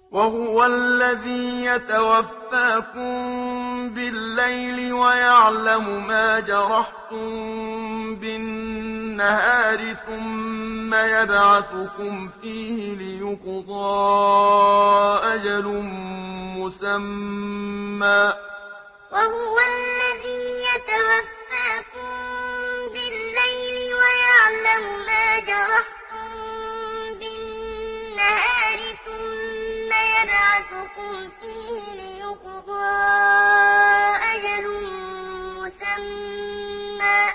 وهو الذي يتوفاكم بالليل ويعلم ما جرحتم بالنهار ثم يبعثكم فيه ليقضى أجل مسمى وهو الذي يتوفاكم بالليل ويعلم ما جرحتم بالنهار ثم يبعثكم فيه ليقضى أجل مسمى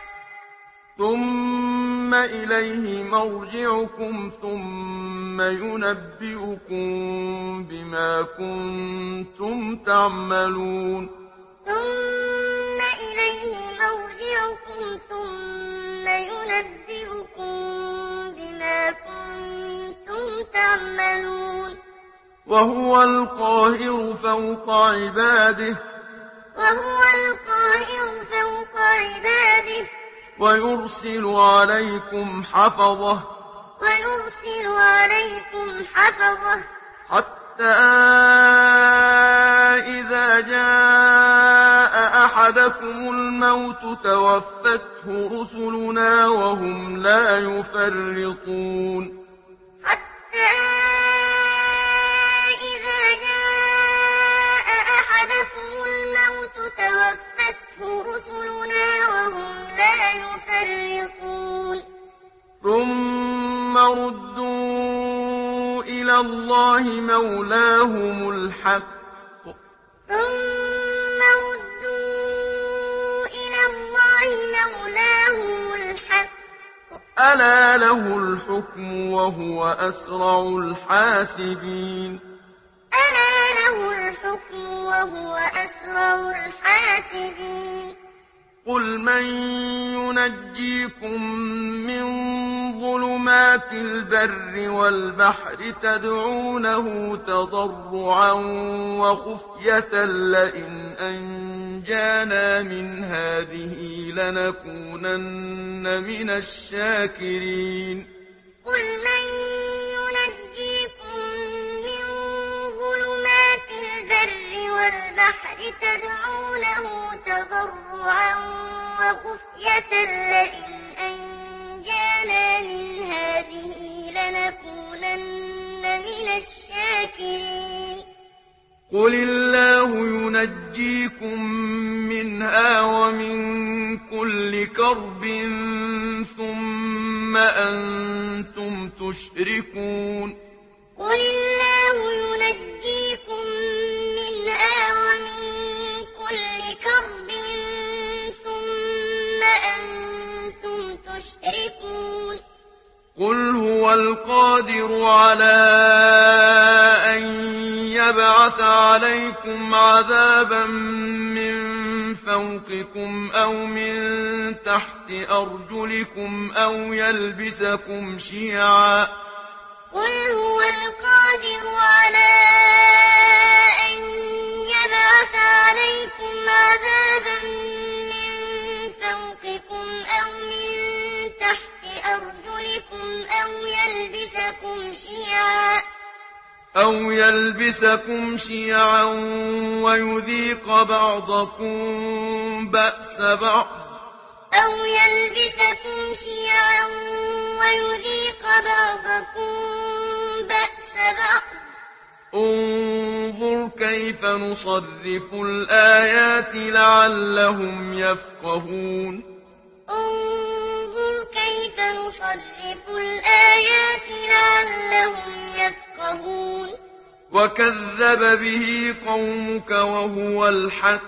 ثم إليه مرجعكم ثم ينبئكم بما كنتم تعملون ثم إليه مرجعكم ثم ينبئكم بما كنتم تعملون وهو القاهر فوق عباده وهو القاهر فوق عباده ويرسل عليكم حفظه ويرسل عليكم حفظه حتى إذا جاء أحدكم الموت توفته رسلنا وهم لا يفرطون حتى إذا جاء أحدكم الموت توفته رسلنا وهم لا يفرطون ثم ردوا إلى الله مولاهم الحق ثم ردوا إلى الله مولاهم الحق ألا له الحكم وهو أسرع الحاسبين ألا له الحكم وهو أسرع الحاسبين قل من ينجيكم من ظلمات البر والبحر تدعونه تضرعا وخفية لئن أنجانا من هذه لنكونن من الشاكرين قل من ينجيكم من ظلمات البر والبحر تدعونه تضرعا وخفية لئن أنجانا من هذه لنكونن من الشاكرين قل الله ينجيكم منها ومن كل كرب ثم أنتم تشركون قل الله ينجيكم منها ومن كل كرب ثم أنتم تشركون قل هو القادر على أن يبعث عليكم عذابا من فوقكم أو من تحت أرجلكم أو يلبسكم شيعا قل هو القادر على أن يبعث عليكم عذابا من فوقكم أو من تحت أرجلكم أو يلبسكم شيعا ويذيق بعضكم بأس بعض أو يلبسكم شيعا ويذيق بعضكم بأس بعض انظر كيف نصرف الآيات لعلهم يفقهون انظر كيف نصرف الآيات لعلهم يفقهون وكذب به قومك وهو الحق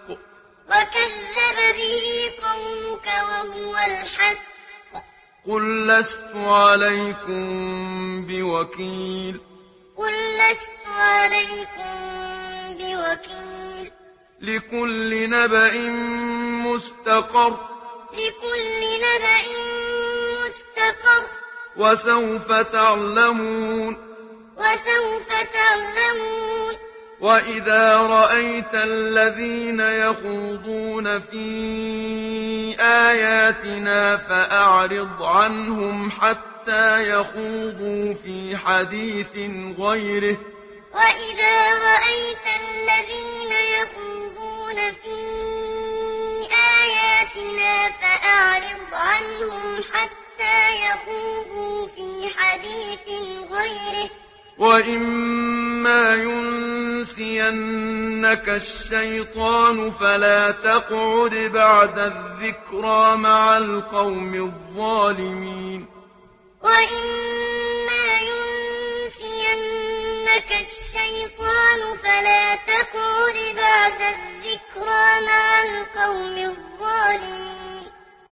وكذب به قومك وهو الحق قل لست عليكم بوكيل قل لست عليكم بوكيل لكل نبأ مستقر لكل نبأ مستقر وسوف تعلمون وسوف تعلمون وإذا رأيت الذين يخوضون في آياتنا فأعرض عنهم حتى يخوضوا في حديث غيره وَإِذَا رَأَيْتَ الَّذِينَ يَخُوضُونَ فِي آيَاتِنَا فَأَعْرِضْ عَنْهُمْ حَتَّىٰ يَخُوضُوا فِي حَدِيثٍ غَيْرِهِ ۚ وَإِمَّا يُنسِيَنَّكَ الشَّيْطَانُ فَلَا تَقْعُدْ بَعْدَ الذِّكْرَىٰ مَعَ الْقَوْمِ الظَّالِمِينَ وَإِمَّا يُنسِيَنَّكَ الشَّيْطَانُ فَلَا تَقْعُدْ بَعْدَ الذِّكْرَىٰ مَعَ الْقَوْمِ الظَّالِمِينَ